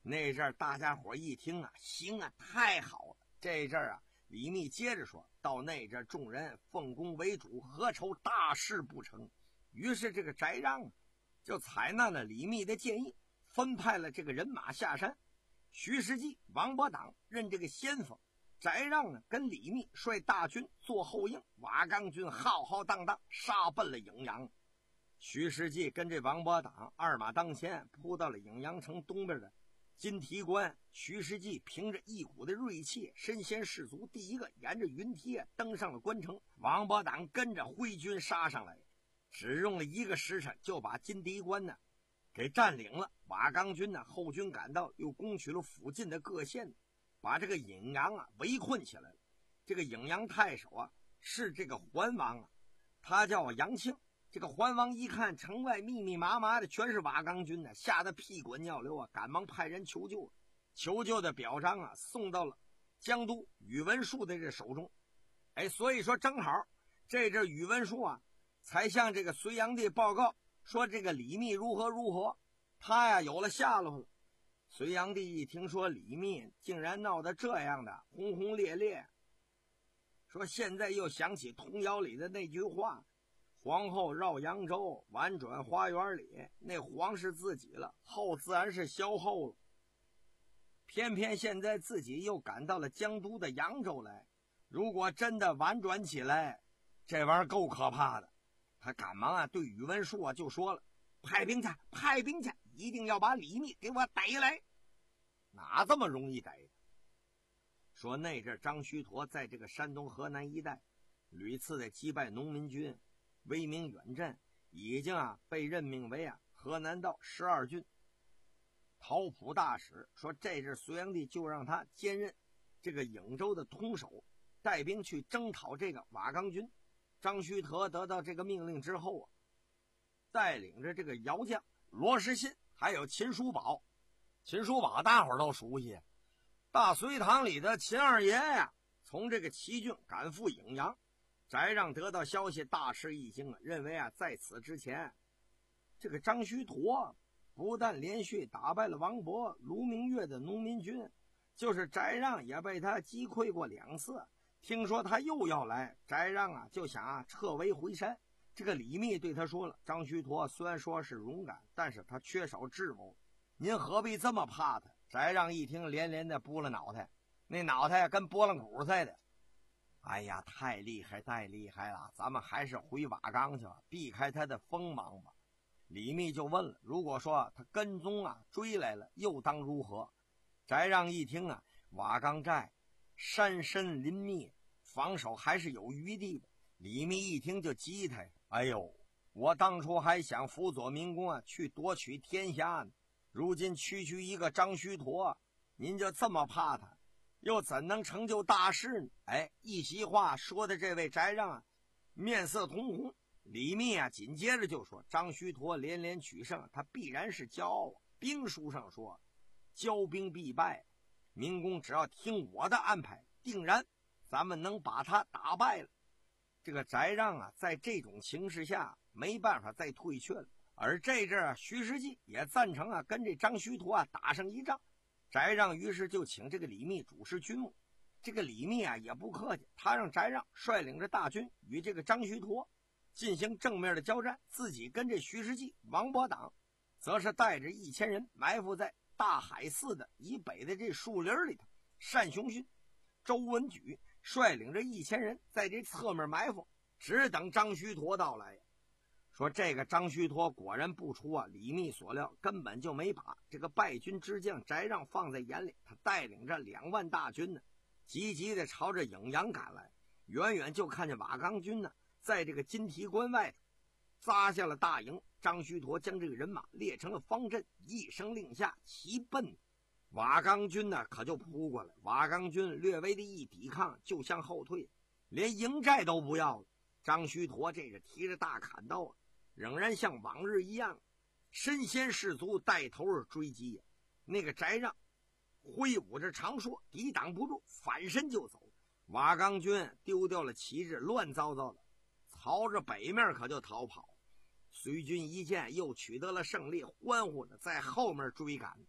那阵儿大家伙一听啊，行啊，太好了。这阵儿啊，李密接着说，到那阵儿众人奉公为主，何愁大事不成？于是这个翟让啊，就采纳了李密的建议，分派了这个人马下山。徐世绩、王伯党任这个先锋，翟让呢跟李密率大军做后应，瓦岗军浩浩荡荡杀奔了颍阳。徐世绩跟这王伯党二马当先，扑到了颍阳城东边的金提关。徐世绩凭着一股的锐气，身先士卒，第一个沿着云梯登上了关城。王伯党跟着挥军杀上来，只用了一个时辰就把金提关呢给占领了。瓦岗军呢后军赶到，又攻取了附近的各县，把这个颍阳啊围困起来了。这个颍阳太守啊是这个桓王啊，他叫杨庆。这个桓王一看城外密密麻麻的全是瓦岗军呢，吓得屁滚尿流啊，赶忙派人求救。求救的表彰啊送到了江都宇文述的这手中。哎，所以说正好这阵宇文述啊才向这个隋炀帝报告说这个李密如何如何，他呀有了下落了。隋炀帝一听说李密竟然闹得这样的轰轰烈烈，说现在又想起童谣里的那句话，皇后绕扬州，婉转花园里，那皇是自己了，后自然是萧后了。偏偏现在自己又赶到了江都的扬州来，如果真的婉转起来，这玩意儿够可怕的。他赶忙啊对宇文述啊就说了，派兵去，派兵去，一定要把李密给我逮来。哪这么容易逮？说那阵张须陀在这个山东河南一带屡次的击败农民军，威名远震，已经啊被任命为啊河南道十二郡讨捕大使。说这阵隋炀帝就让他兼任这个颍州的通守，带兵去征讨这个瓦岗军。张须陀得到这个命令之后啊，带领着这个姚将罗时信还有秦叔宝。秦叔宝大伙儿都熟悉，大隋堂里的秦二爷呀，从这个齐郡赶赴颍阳。翟让得到消息大吃一惊啊，认为啊在此之前这个张须陀不但连续打败了王勃、卢明月的农民军，就是翟让也被他击溃过两次。听说他又要来，翟让啊就想啊撤围回山。这个李密对他说了，张须陀虽然说是勇敢，但是他缺少智谋，您何必这么怕他？翟让一听连连的拨了脑袋，那脑袋跟拨浪鼓似的。哎呀，太厉害太厉害了，咱们还是回瓦岗去吧，避开他的锋芒吧。李密就问了，如果说他跟踪啊追来了，又当如何？翟让一听啊，瓦岗寨山深林密，防守还是有余地的。李密一听就急他，哎呦，我当初还想辅佐明公啊去夺取天下呢，如今区区一个张须陀，您就这么怕他，又怎能成就大事呢？哎，一席话说的这位翟让啊面色通红。李密啊紧接着就说，张须陀连连取胜，他必然是骄傲。兵书上说骄兵必败，明公只要听我的安排，定然咱们能把他打败了。这个翟让啊在这种情势下没办法再退却了。而这阵啊徐世绩也赞成啊跟这张须陀啊打上一仗。翟让于是就请这个李密主持军务。这个李密啊也不客气，他让翟让率领着大军与这个张须陀进行正面的交战，自己跟这徐世绩、王伯党则是带着一千人埋伏在大海寺的以北的这树林里头。单雄勋、周文举率领着一千人在这侧面埋伏，只等张须陀到来。说这个张须陀果然不出啊李密所料，根本就没把这个败军之将翟让放在眼里。他带领着两万大军呢，急急的朝着颍阳赶来。远远就看见瓦岗军呢在这个金提关外头扎下了大营。张须陀将这个人马列成了方阵，一声令下，齐奔瓦岗军呢可就扑过来。瓦岗军略微的一抵抗，就向后退，连营寨都不要了。张须陀这是提着大砍刀啊，仍然像往日一样身先士卒，带头追击呀。那个翟让挥舞着长槊，抵挡不住，反身就走。瓦岗军丢掉了旗帜，乱糟糟的朝着北面可就逃跑。隋军一见又取得了胜利，欢呼着在后面追赶，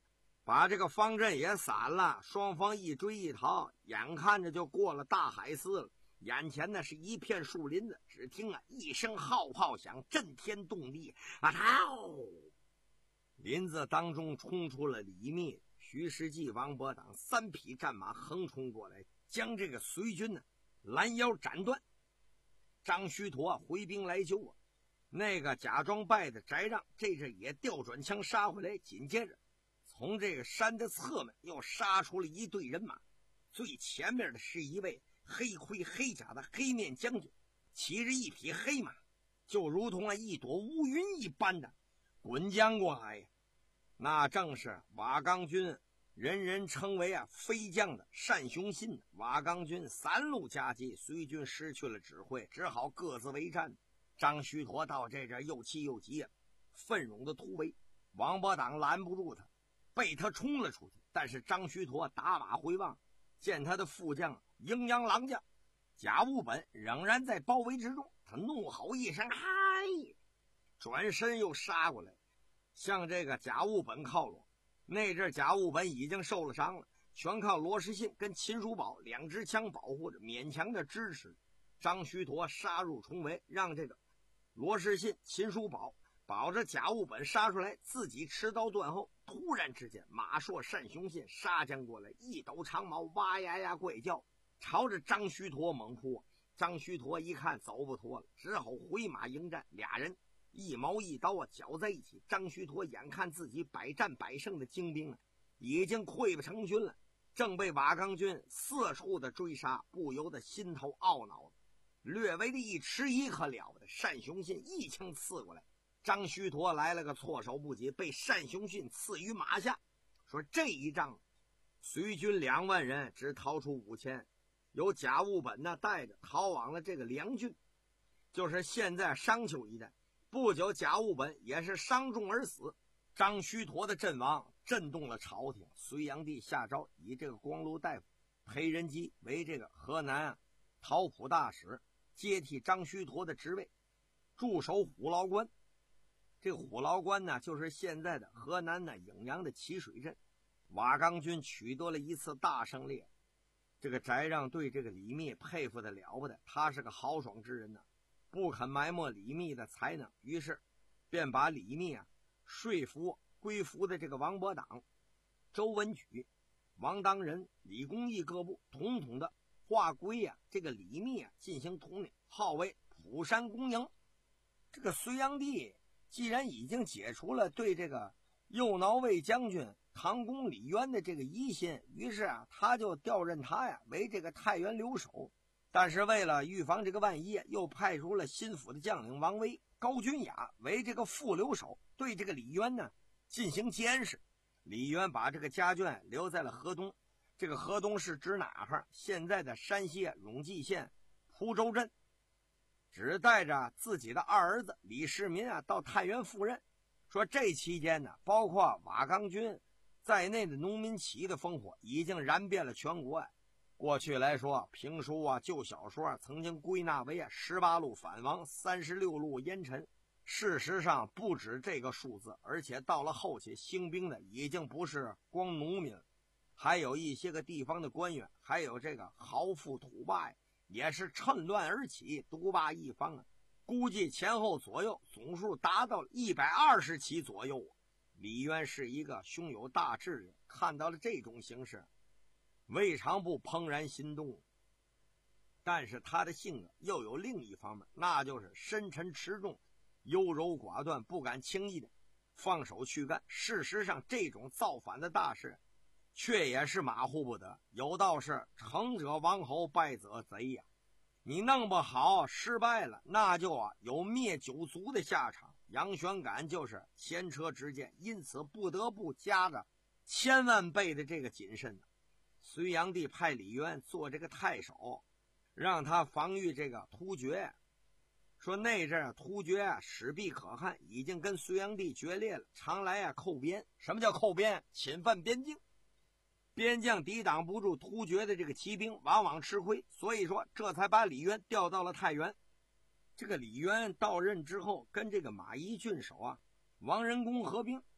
把这个方阵也散了，双方一追一逃，眼看着就过了大海寺了。眼前呢是一片树林子，只听啊一声号炮响，震天动地，啊操！林子当中冲出了李密、徐世绩、王伯党三匹战马横冲过来，将这个隋军呢拦腰斩断。张须陀回兵来救啊，那个假装败的翟让这阵也调转枪杀回来，紧接着从这个山的侧面又杀出了一队人马，最前面的是一位黑盔黑甲的黑面将军，骑着一匹黑马，就如同啊一朵乌云一般的滚将过来呀。那正是瓦岗军人人称为啊飞将的单雄信。瓦岗军三路夹击，隋军失去了指挥，只好各自为战。张须陀到这阵又气又急啊，奋勇的突围，王伯党拦不住他，被他冲了出去。但是张须陀打马回望，见他的副将阴阳狼将贾务本仍然在包围之中，他怒吼一声，嗨，转身又杀过来，向这个贾务本靠拢。那阵贾务本已经受了伤了，全靠罗士信跟秦叔宝两支枪保护着，勉强的支持。张须陀杀入重围，让这个罗士信、秦叔宝保着贾务本杀出来，自己持刀断后。突然之间，马硕、单雄信杀将过来，一抖长矛，哇呀呀怪叫，朝着张须陀猛扑。张须陀一看走不脱了，只好回马迎战。俩人一矛一刀啊，搅在一起。张须陀眼看自己百战百胜的精兵啊，已经溃不成军了，正被瓦岗军四处的追杀，不由得心头懊恼了，略微的一迟疑，可了不得。单雄信一枪刺过来，张须陀来了个措手不及，被单雄信刺于马下。说这一仗隋军两万人只逃出五千，由贾务本呢带着逃往了这个梁郡，就是现在商丘一带。不久贾务本也是伤重而死。张须陀的阵亡震动了朝廷，隋炀帝下诏以这个光禄大夫裴仁基为这个河南啊讨捕大使，接替张须陀的职位，驻守虎牢关。这个虎牢关呢，就是现在的河南的颍阳的淇水镇。瓦岗军取得了一次大胜利，这个翟让对这个李密佩服的了不得，他是个豪爽之人呢，不肯埋没李密的才能，于是便把李密啊说服归服的这个王伯党、周文举、王当仁、李公义各部统统的划归啊这个李密啊进行统领，号为蒲山公营。这个隋炀帝既然已经解除了对这个右挠卫将军唐公李渊的这个疑心，于是啊他就调任他呀为这个太原留守。但是为了预防这个万一，又派出了新府的将领王威、高君雅为这个副留守，对这个李渊呢进行监视。李渊把这个家眷留在了河东，这个河东是指哪儿？现在的山西永济县蒲州镇，只带着自己的二儿子李世民啊到太原赴任。说这期间呢，包括瓦岗军在内的农民起义的烽火已经燃遍了全国啊。过去来说，评书啊、旧小说啊，曾经归纳为啊十八路反王，三十六路烟尘。事实上不止这个数字，而且到了后期，兴兵的已经不是光农民，还有一些个地方的官员，还有这个豪富土霸呀，也是趁乱而起，独霸一方啊。估计前后左右总数达到一百二十起左右啊。李渊是一个胸有大志的人，看到了这种形势，未尝不怦然心动。但是他的性格又有另一方面，那就是深沉持重，优柔寡断，不敢轻易的放手去干。事实上这种造反的大事却也是马虎不得，有道是成者王侯，败者贼呀。你弄不好失败了，那就啊有灭九族的下场。杨玄感就是前车之鉴，因此不得不加着千万倍的这个谨慎。隋炀帝派李渊做这个太守，让他防御这个突厥。说那阵儿突厥啊使必可汗，已经跟隋炀帝决裂了，常来啊扣边。什么叫扣边？侵犯边境。边将抵挡不住突厥的这个骑兵，往往吃亏，所以说这才把李渊调到了太原。这个李渊到任之后，跟这个马邑郡守啊王仁恭合兵，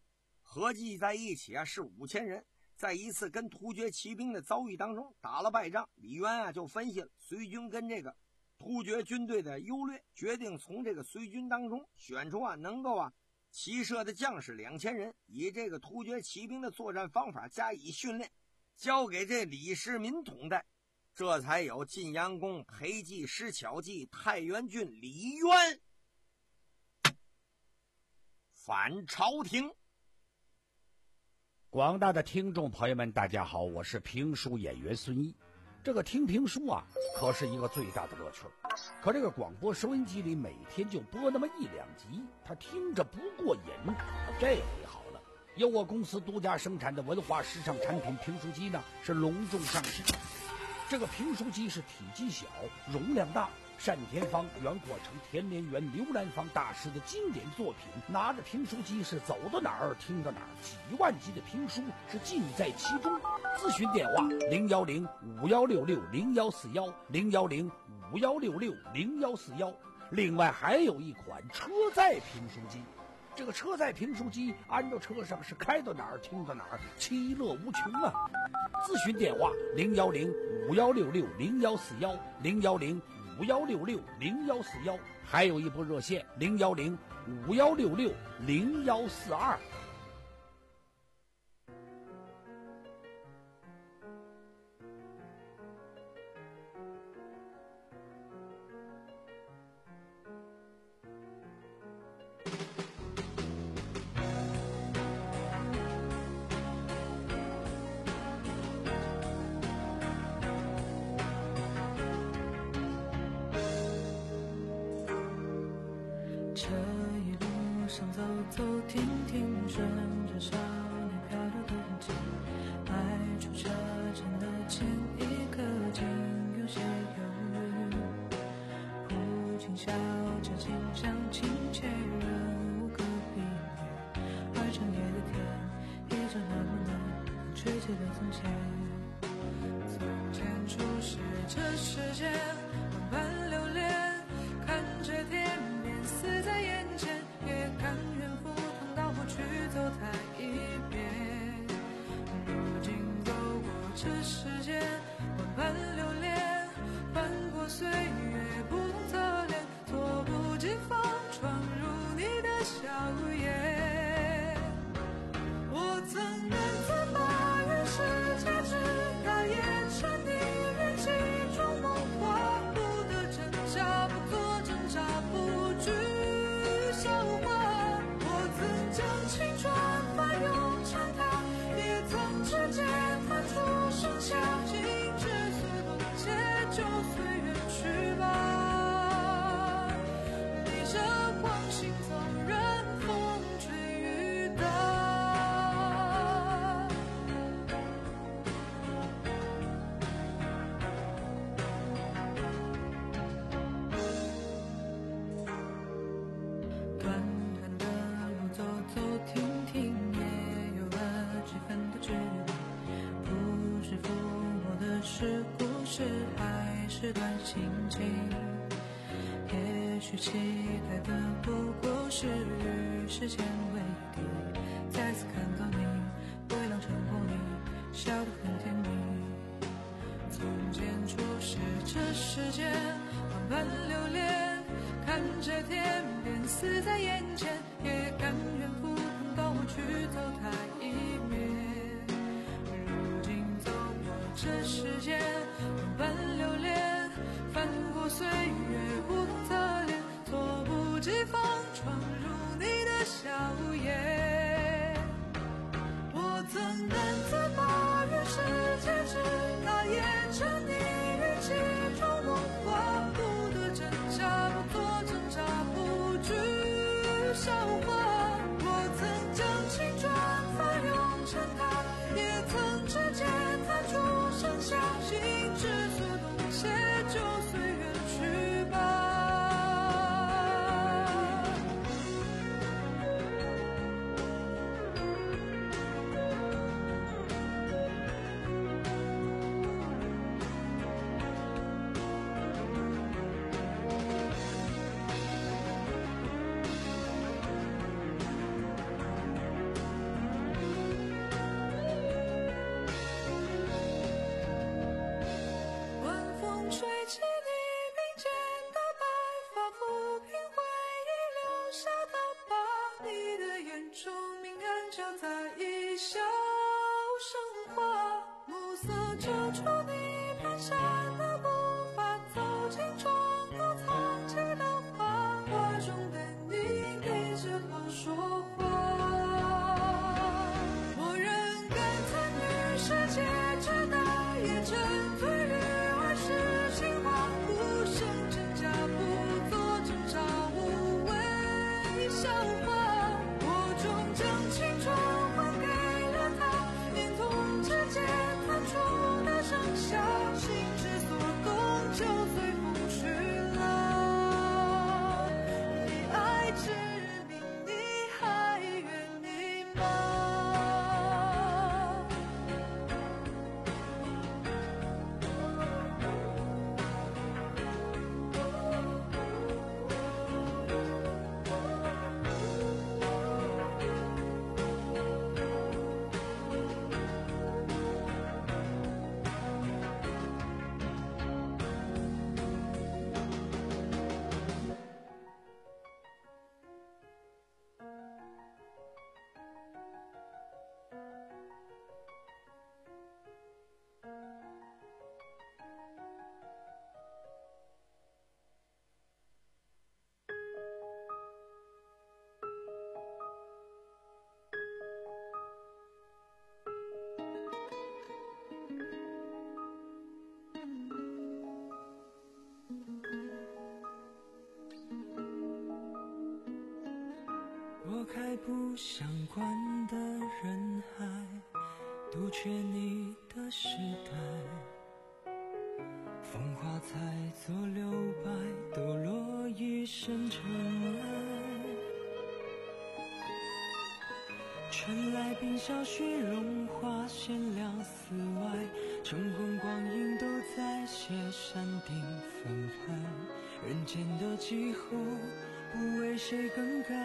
合计在一起啊是五千人。在一次跟突厥骑兵的遭遇当中打了败仗，李渊啊就分析了隋军跟这个突厥军队的优劣，决定从这个隋军当中选出啊能够啊骑射的将士两千人，以这个突厥骑兵的作战方法加以训练，交给这李世民统带，这才有晋阳公裴寂施巧计，太原郡李渊反朝廷。 广大的听众朋友们，大家好，我是评书演员孙一。这个听评书啊，可是一个最大的乐趣。可这个广播收音机里每天就播那么一两集，他听着不过瘾。这回好了，由我公司独家生产的文化时尚产品评书机呢，是隆重上市。这个评书机是体积小，容量大，单田芳、袁阔成、田连元、刘兰芳大师的经典作品。拿着评书机是走到哪儿听到哪儿，几万集的评书是尽在其中。咨询电话零幺零五幺六六零幺四幺零幺零五幺六六零幺四幺。另外还有一款车载评书机，这个车载评书机安到车上是开到哪儿听到哪儿，其乐无穷啊！咨询电话零幺零五幺六六零幺四幺零幺零五幺六六零幺四幺，还有一部热线零幺零五幺六六零幺四二。 这一路上走走停停，顺着少年飘流的痕迹，迈出车站的前一刻，竟有些犹豫。父亲笑着轻声亲切，人无可避免。而整夜的天依旧那么冷，吹起了从前。从前初识这世间，万般流连，看着天死在眼前，也甘愿赴汤蹈火去走它一遍。如今走过这世间，万般流连，翻过岁月不同侧脸，猝不及防闯入你的笑颜。我曾难自拔于世界之大，也沉溺于其中梦话，不得挣扎，不做挣扎，不惧笑话。我曾将青春翻涌成她，也曾指尖弹出盛夏，心之所动且就随缘去吧。逆着光行走，任风吹雨打。短短的路走走停停，也有了几分的距离。不知抚摸的是故事，还是段心情？也许期待的不过是与时间为敌。再次看到你，微凉晨光里，笑得很甜蜜。从前初识这世间，万般流连，看着天边死在眼前，也甘愿赴汤蹈火去走它一遍。如今走过这世间，万般流连，翻过岁月不同侧脸，猝不及防闯入你的笑颜。我曾难自拔于世界之大，也沉溺于其中梦话，不得挣扎，不做挣扎，不惧笑话。我曾将青春翻涌成她，也曾指尖弹出盛夏，心之所动且不相关的人海，杜绝你的时代。风花彩作留白，抖落一身尘埃。春来冰消雪融化，贤良寺外，晨昏光阴都在斜山顶分开。人间的气候不为谁更改，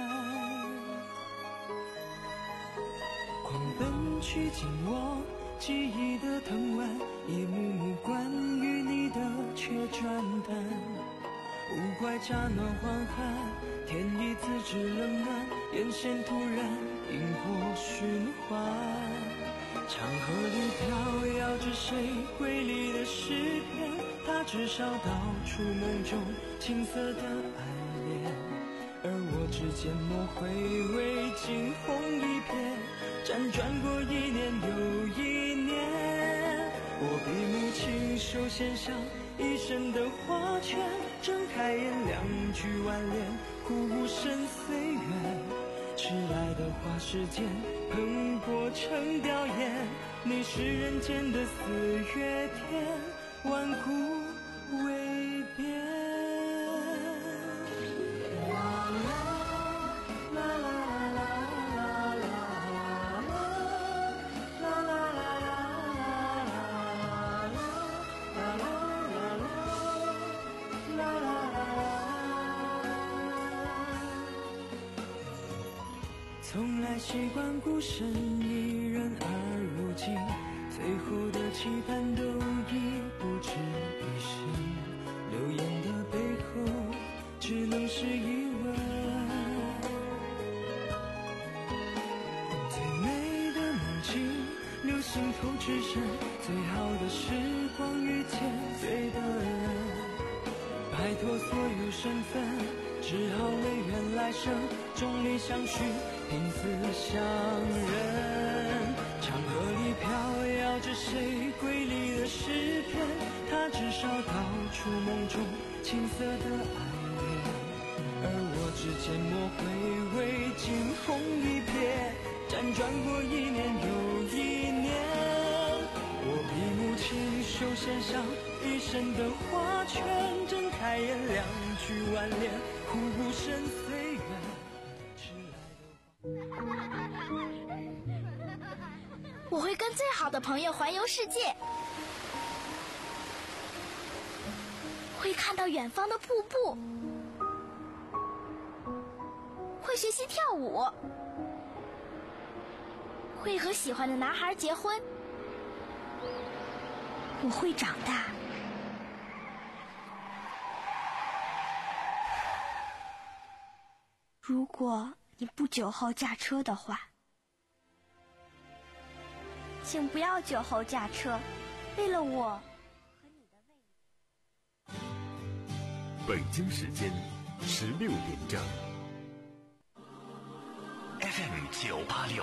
狂奔去紧握记忆的藤蔓，一幕幕关于你的却转淡。无怪乍暖还寒，天意自知冷暖，眼线突然萤火循环。长河里飘摇着谁瑰丽的诗篇，它至少道出梦中青涩的爱恋。而我只缄默回味惊鸿一瞥，辗转过一年又一年。我闭目亲手献上一生的花圈，睁开眼两句挽联，哭无声岁月。迟来的花时间喷薄成凋艳，你是人间的四月天，万古未变。从来习惯孤身一人，而如今最后的期盼都已不值一生。流言的背后只能是疑问，最美的梦境留心头只剩最好的时光，遇见对的人，摆脱所有身份，只好唯愿来生众里相许，凭此相认。长河里飘摇着谁瑰丽的诗篇，它至少道出梦中青涩的爱恋。而我只缄默回味惊鸿一瞥，辗转过一年又一年。我闭目亲手献上一生的花圈，睁开眼两句挽联，哭无声岁月。 我会跟最好的朋友环游世界，会看到远方的瀑布，会学习跳舞，会和喜欢的男孩结婚。我会长大。如果你不酒后驾车的话，请不要酒后驾车，为了我和你的未来。 北京时间十六点整。 F M 九八六